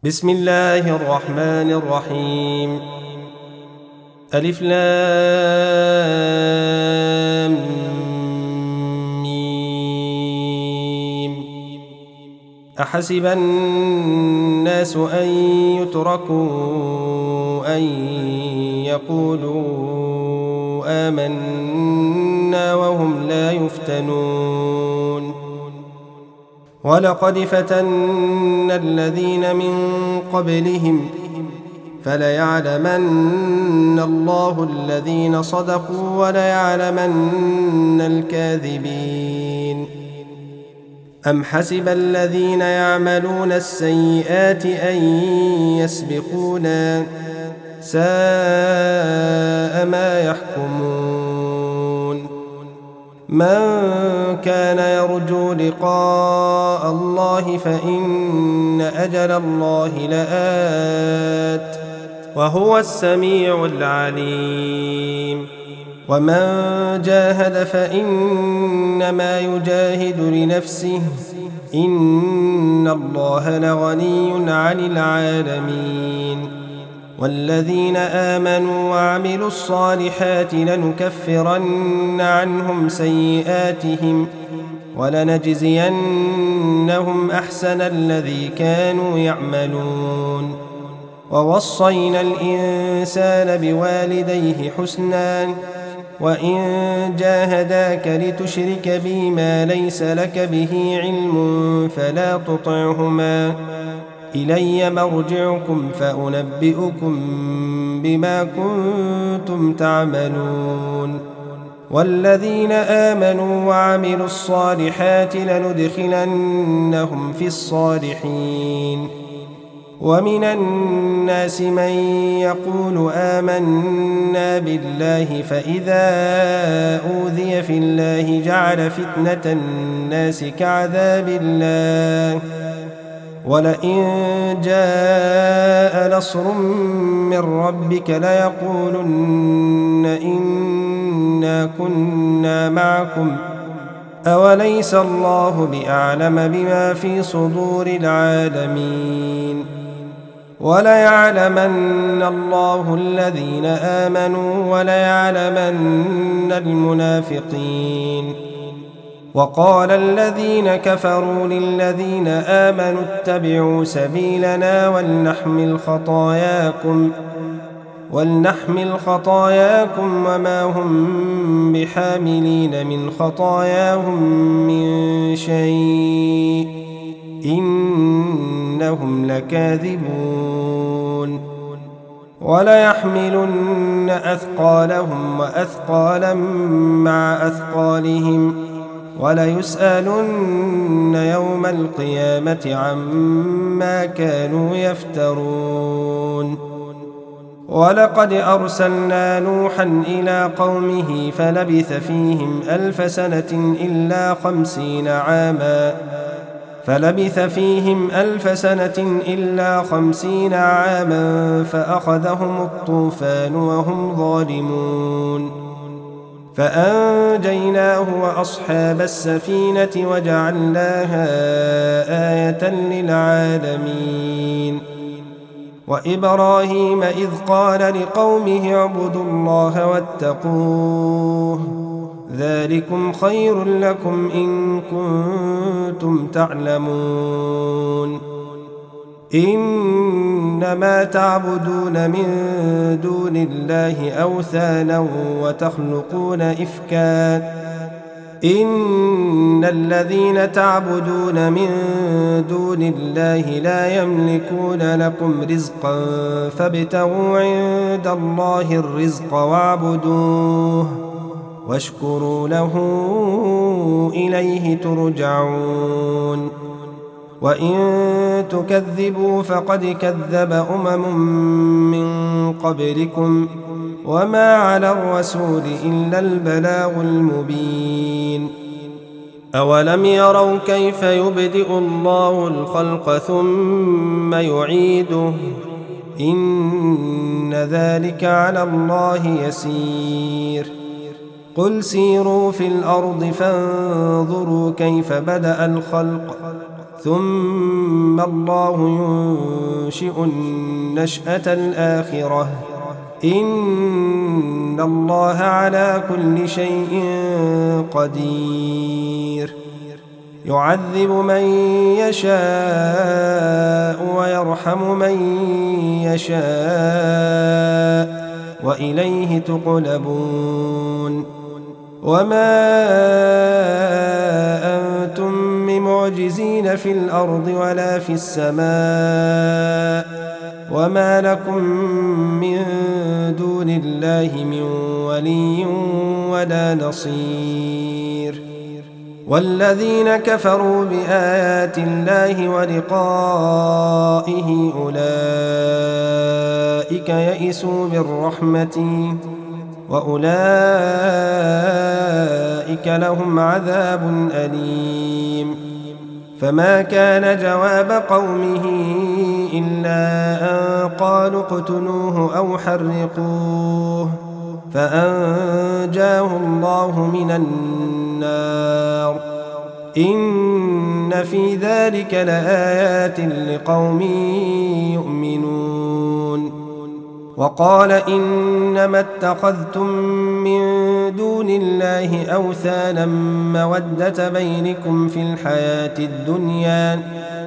بسم الله الرحمن الرحيم. ألف لام ميم. أحسب الناس أن يتركوا أن يقولوا آمنا وهم لا يفتنون. ولقد فتنا الذين من قبلهم فليعلمن الله الذين صدقوا وليعلمن الكاذبين. أم حسب الذين يعملون السيئات أن يسبقونا ساء ما يحكمون. من كان يرجو لقاء الله فإن أجل الله لآت وهو السميع العليم. ومن جاهد فإنما يجاهد لنفسه إن الله لغني عن العالمين. والذين آمنوا وعملوا الصالحات لنكفرن عنهم سيئاتهم ولنجزينهم أحسن الذي كانوا يعملون. ووصينا الإنسان بوالديه حسنا وإن جاهداك لتشرك بي ما ليس لك به علم فلا تطعهما إلي مرجعكم فأنبئكم بما كنتم تعملون. والذين آمنوا وعملوا الصالحات لندخلنهم في الصالحين. ومن الناس من يقول آمنا بالله فإذا أوذي في الله جعل فتنة الناس كعذاب الله ولئن جاء نصر من ربك ليقولن إنا كنا معكم أوليس الله بأعلم بما في صدور العالمين. وليعلمن الله الذين آمنوا وليعلمن المنافقين. وقال الذين كفروا للذين آمنوا اتبعوا سبيلنا ولنحمل خطاياكم وما هم بحاملين من خطاياهم من شيء إنهم لكاذبون. وليحملن أثقالهم وأثقالا مع أثقالهم وليسألن يوم القيامة عما كانوا يفترون. ولقد أرسلنا نوحا إلى قومه فلبث فيهم 1000 سنة إلا 50 عاما فأخذهم الطوفان وهم ظالمون. فأنجيناه وأصحاب السفينة وجعلناها آية للعالمين. وإبراهيم إذ قال لقومه اعبدوا الله واتقوه ذلكم خير لكم إن كنتم تعلمون. إنما تعبدون من دون الله أوثانا وتخلقون إفكا إن الذين تعبدون من دون الله لا يملكون لكم رزقا فابتغوا عند الله الرزق واعبدوه واشكروا له إليه ترجعون. وإن تكذبوا فقد كذب أمم من قبلكم وما على الرسول إلا البلاغ المبين. أولم يروا كيف يبدئ الله الخلق ثم يعيده إن ذلك على الله يسير. قل سيروا في الأرض فانظروا كيف بدأ الخلق ثم الله ينشئ النشأة الآخرة إن الله على كل شيء قدير يعذب من يشاء ويرحم من يشاء وإليه تقلبون وما أنتم بمعجزين في الأرض ولا في السماء وما لكم من دون الله من ولي ولا نصير والذين كفروا بآيات الله ولقائه أولئك يئسوا من رحمتي وأولئك لهم عذاب أليم فما كان جواب قومه إلا أن قالوا اقتلوه أو حرقوه فأنجاه الله من النار إن في ذلك لآيات لقوم يؤمنون وقال إنما اتخذتم من دون الله أوثانا مودة بينكم في الحياة الدنيا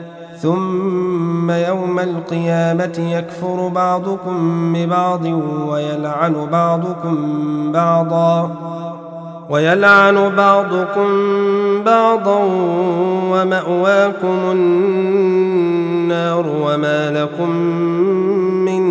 ثم يوم القيامة يكفر بعضكم ببعض ويلعن بعضكم بعضا ومأواكم النار وما لكم من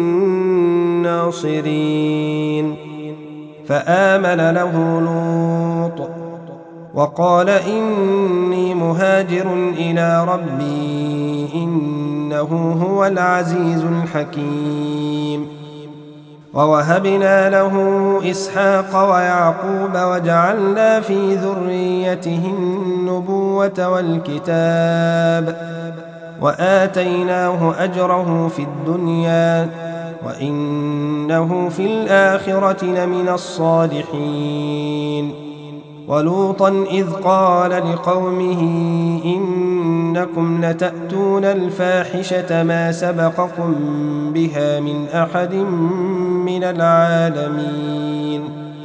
ناصرين فآمن له لوط وقال إني مهاجر إلى ربي إنه هو العزيز الحكيم ووهبنا له إسحاق ويعقوب وجعلنا في ذريته النبوة والكتاب وآتيناه أجره في الدنيا وإنه في الآخرة لمن الصالحين ولوطا إذ قال لقومه إنكم لتأتون الفاحشة ما سبقكم بها من أحد من العالمين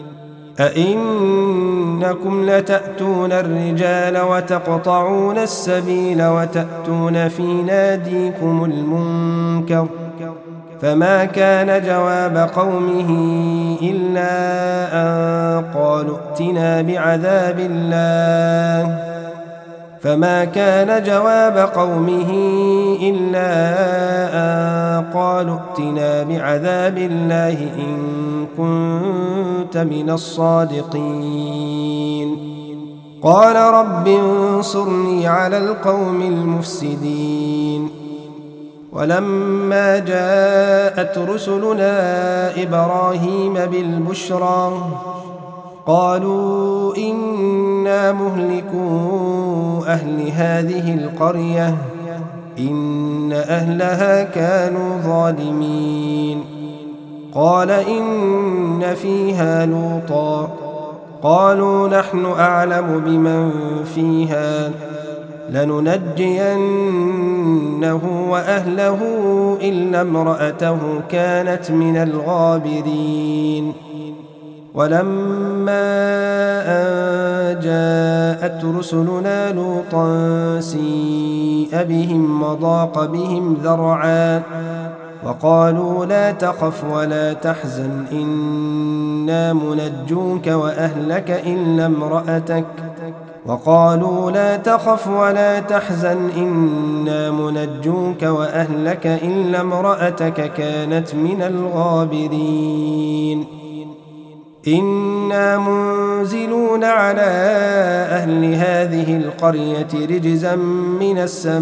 أئنكم لتأتون الرجال وتقطعون السبيل وتأتون في ناديكم المنكر فما كان جواب قومه إلا أن قالوا ائتنا بعذاب الله إن كنت من الصادقين قال رب انصرني على القوم المفسدين ولما جاءت رسلنا إبراهيم بالبشرى قالوا إنا مهلكو أهل هذه القرية إن أهلها كانوا ظالمين قال إن فيها لوطا قالوا نحن أعلم بمن فيها لننجينه وأهله إلا امرأته كانت من الغابرين ولما أن جاءت رسلنا لوطا سيء بهم وضاق بهم ذرعا وقالوا لا تخف ولا تحزن إنا منجوك وأهلك إلا امرأتك كانت من الغابرين إنا منزلون على أهل هذه القرية رجزا من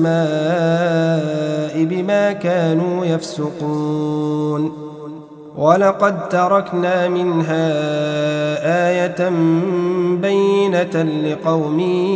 السماء بما كانوا يفسقون ولقد تركنا منها آية بينة لقوم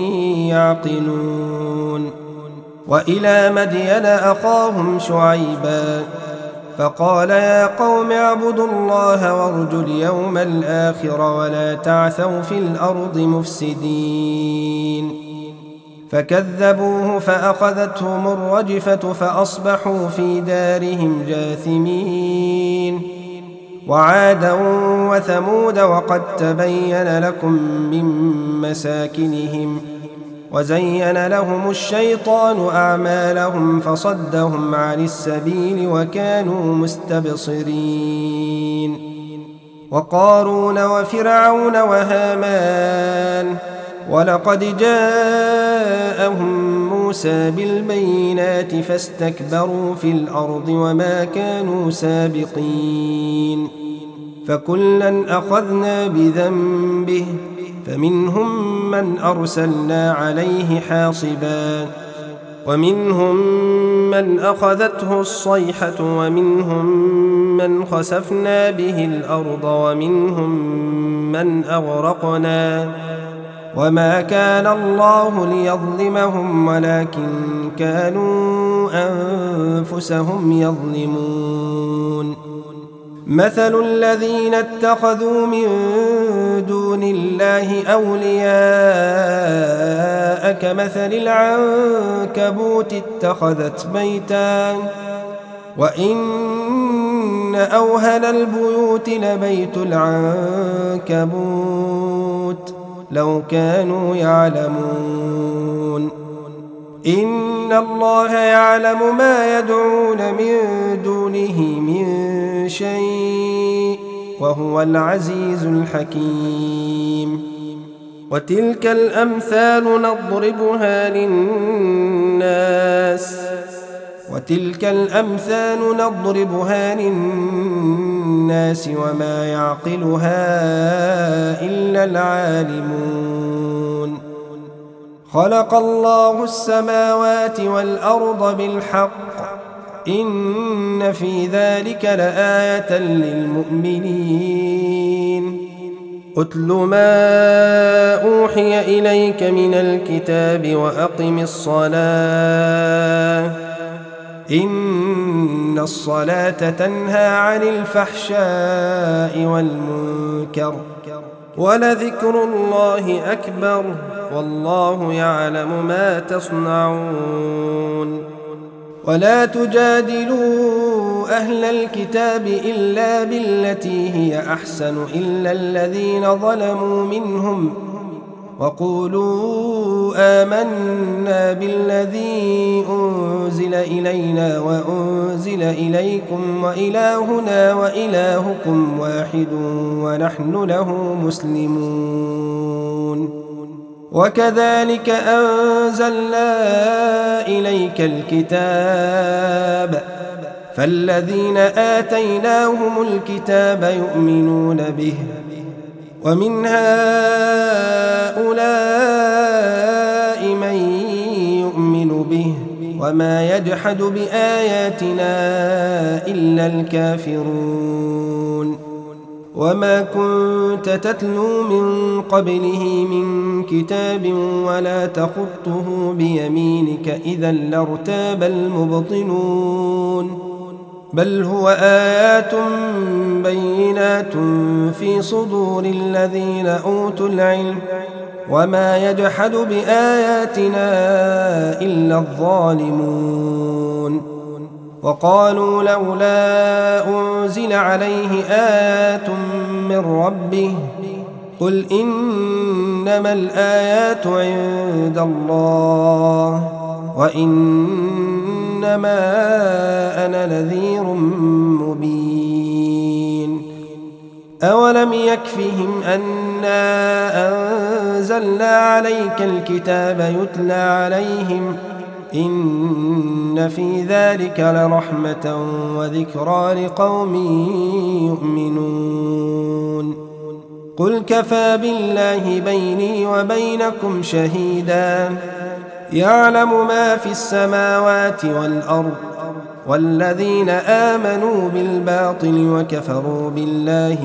يعقلون وإلى مدين أخاهم شعيبا فقال يا قوم اعبدوا الله وارجوا اليوم الآخر ولا تعثوا في الأرض مفسدين فكذبوه فأخذتهم الرجفة فأصبحوا في دارهم جاثمين. وعادا وثمود وقد تبين لكم من مساكنهم وزين لهم الشيطان أعمالهم فصدهم عن السبيل وكانوا مستبصرين. وقارون وفرعون وهامان ولقد جاءهم موسى بالبينات فاستكبروا في الأرض وما كانوا سابقين. فكلا أخذنا بذنبه فمنهم من أرسلنا عليه حاصبا ومنهم من أخذته الصيحة ومنهم من خسفنا به الأرض ومنهم من أغرقنا وما كان الله ليظلمهم ولكن كانوا أنفسهم يظلمون. مثل الذين اتخذوا من دون الله أولياء كمثل العنكبوت اتخذت بيتا وإن أوهن البيوت لبيت العنكبوت لو كانوا يعلمون. إن الله يعلم ما يدعون من دونه من شيء وهو العزيز الحكيم. وتلك الأمثال نضربها للناس وما يعقلها إلا العالمون. خلق الله السماوات والأرض بالحق إن في ذلك لآية للمؤمنين. أتل ما أوحي إليك من الكتاب وأقم الصلاة إن الصلاة تنهى عن الفحشاء والمنكر ولذكر الله أكبر والله يعلم ما تصنعون. ولا تجادلوا أهل الكتاب إلا بالتي هي أحسن إلا الذين ظلموا منهم وقولوا آمنا بالذي أنزل إلينا وأنزل إليكم وإلهنا وإلهكم واحد ونحن له مسلمون. وكذلك أنزلنا إليك الكتاب فالذين آتيناهم الكتاب يؤمنون به ومن هؤلاء من يؤمن به وما يجحد بآياتنا إلا الكافرون. وما كنت تتلو من قبله من كتاب ولا تخطه بيمينك إذا لارتاب المبطلون بل هو آيات بينات في صدور الذين أوتوا العلم وما يجحد بآياتنا إلا الظالمون. وقالوا لولا أنزل عليه آيات من ربه قل إنما الآيات عند الله وإنما أنا نذير مبين. أولم يكفهم أنا أنزلنا عليك الكتاب يتلى عليهم إن في ذلك لرحمة وذكرى لقوم يؤمنون. قل كفى بالله بيني وبينكم شهيدا يعلم ما في السماوات والأرض والذين آمنوا بالباطل وكفروا بالله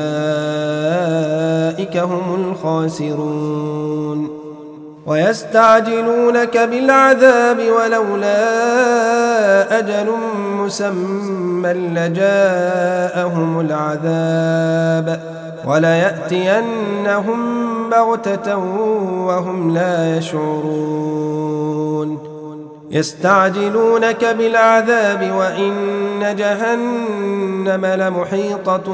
أولئك هم الخاسرون. ويستعجلونك بالعذاب ولولا أجل مسمى لجاءهم العذاب وليأتينهم بغتة وهم لا يشعرون يستعجلونك بالعذاب وإن جهنم لمحيطة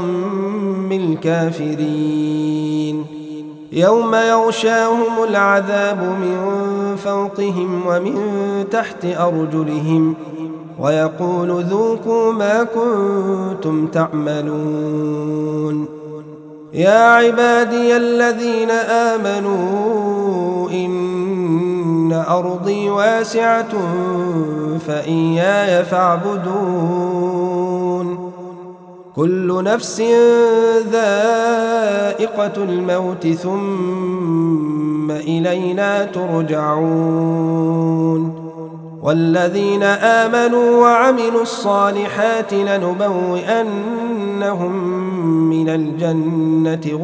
بالكافرين يوم يغشاهم العذاب من فوقهم ومن تحت أرجلهم ويقول ذوقوا ما كنتم تعملون يا عبادي الذين آمنوا إن أرضي واسعة فإياي فاعبدون كل نفس ذائقة الموت ثم إلينا ترجعون والذين آمنوا وعملوا الصالحات لنبوئنهم من الجنة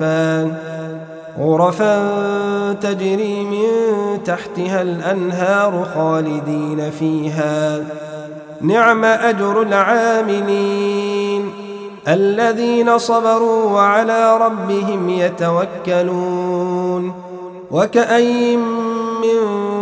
غرفا تجري من تحتها الأنهار خالدين فيها نعم أجر العاملين الذين صبروا وعلى ربهم يتوكلون وكأين من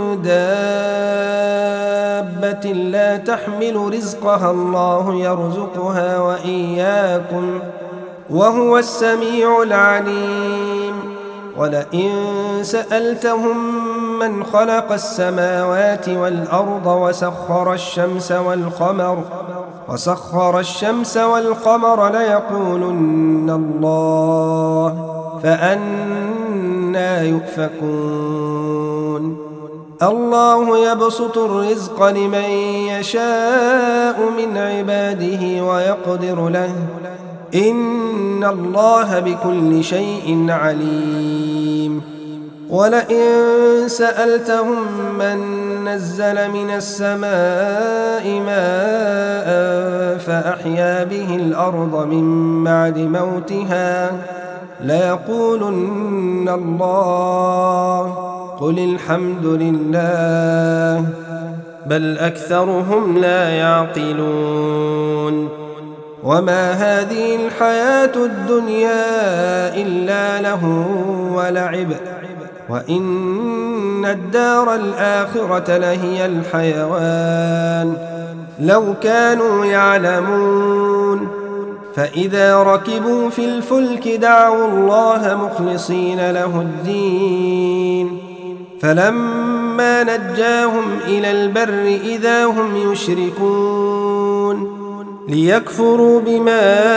دابة لا تحمل رزقها الله يرزقها وإياكم وهو السميع العليم ولئن سألتهم من خلق السماوات والأرض وسخر الشمس والقمر ليقولن الله فأنى يؤفكون الله يبسط الرزق لمن يشاء من عباده ويقدر له إن الله بكل شيء عليم ولئن سألتهم من نزل من السماء ماء فأحيا به الأرض من بعد موتها ليقولن الله قل الحمد لله بل أكثرهم لا يعقلون وما هذه الحياة الدنيا إلا له ولعب وإن الدار الآخرة لهي الحيوان لو كانوا يعلمون فإذا ركبوا في الفلك دعوا الله مخلصين له الدين فلما نجاهم إلى البر إذا هم يشركون ليكفروا بما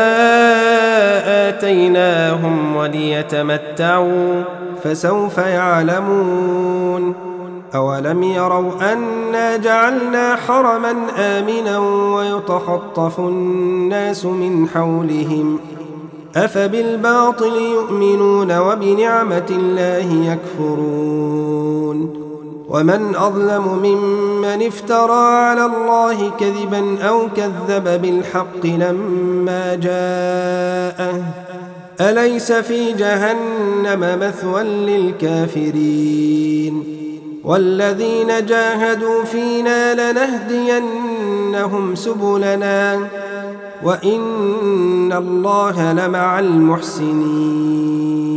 آتيناهم وليتمتعوا فسوف يعلمون أولم يروا أنا جعلنا حرما آمنا ويتخطف الناس من حولهم أفبالباطل يؤمنون وبنعمة الله يكفرون ومن أظلم ممن افترى على الله كذبا أو كذب بالحق لما جاءه أليس في جهنم مثوى للكافرين والذين جاهدوا فينا لنهدينهم سبلنا وإن الله لمع المحسنين